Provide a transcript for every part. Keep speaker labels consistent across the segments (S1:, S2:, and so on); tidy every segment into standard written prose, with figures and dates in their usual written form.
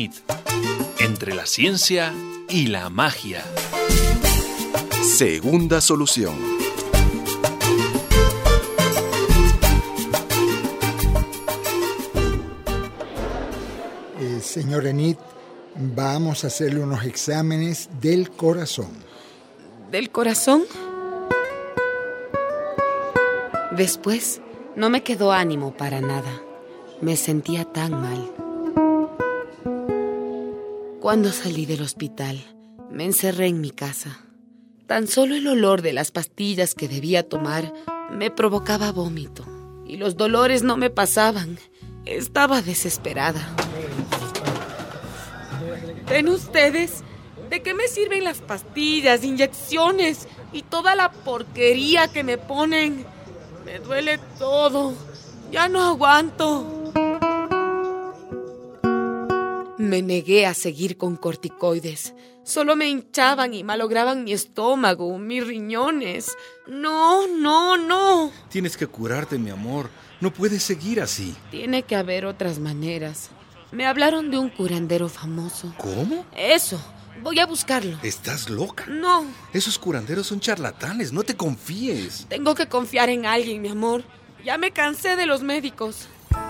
S1: Enid, entre la ciencia y la magia.
S2: Segunda solución.
S3: Señor Enid, vamos a hacerle unos exámenes del corazón.
S4: ¿Del corazón? Después, no me quedó ánimo para nada. Me sentía tan mal. Cuando salí del hospital, me encerré en mi casa. Tan solo el olor de las pastillas que debía tomar me provocaba vómito. Y los dolores no me pasaban. Estaba desesperada. ¿Ven ustedes? ¿De qué me sirven las pastillas, inyecciones y toda la porquería que me ponen? Me duele todo. Ya no aguanto. Me negué a seguir con corticoides. Solo me hinchaban y malograban mi estómago, mis riñones. No.
S5: Tienes que curarte, mi amor. No puedes seguir así.
S4: Tiene que haber otras maneras. Me hablaron de un curandero famoso.
S5: ¿Cómo?
S4: Eso. Voy a buscarlo.
S5: ¿Estás loca?
S4: No.
S5: Esos curanderos son charlatanes. No te confíes.
S4: Tengo que confiar en alguien, mi amor. Ya me cansé de los médicos.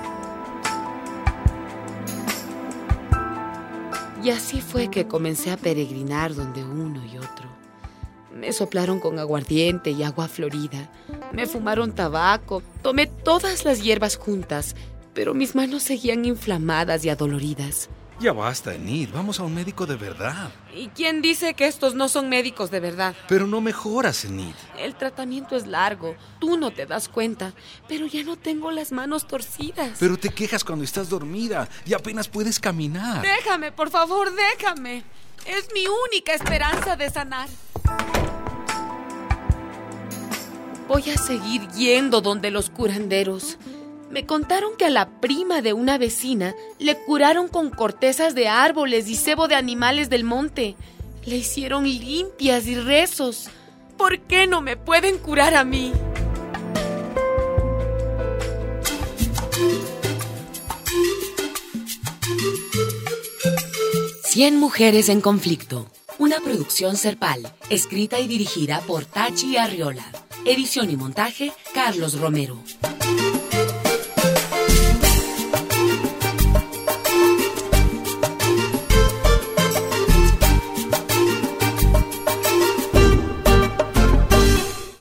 S4: Y así fue que comencé a peregrinar donde uno y otro. Me soplaron con aguardiente y agua florida. Me fumaron tabaco. Tomé todas las hierbas juntas, pero mis manos seguían inflamadas y adoloridas.
S5: Ya basta, Enid. Vamos a un médico de verdad.
S4: ¿Y quién dice que estos no son médicos de verdad?
S5: Pero no mejoras, Enid.
S4: El tratamiento es largo. Tú no te das cuenta, pero ya no tengo las manos torcidas.
S5: Pero te quejas cuando estás dormida y apenas puedes caminar.
S4: Déjame, por favor, déjame. Es mi única esperanza de sanar. Voy a seguir yendo donde los curanderos. Me contaron que a la prima de una vecina le curaron con cortezas de árboles y sebo de animales del monte. Le hicieron limpias y rezos. ¿Por qué no me pueden curar a mí?
S6: Cien mujeres en conflicto. Una producción Serpal, escrita y dirigida por Tachi Arriola. Edición y montaje, Carlos Romero.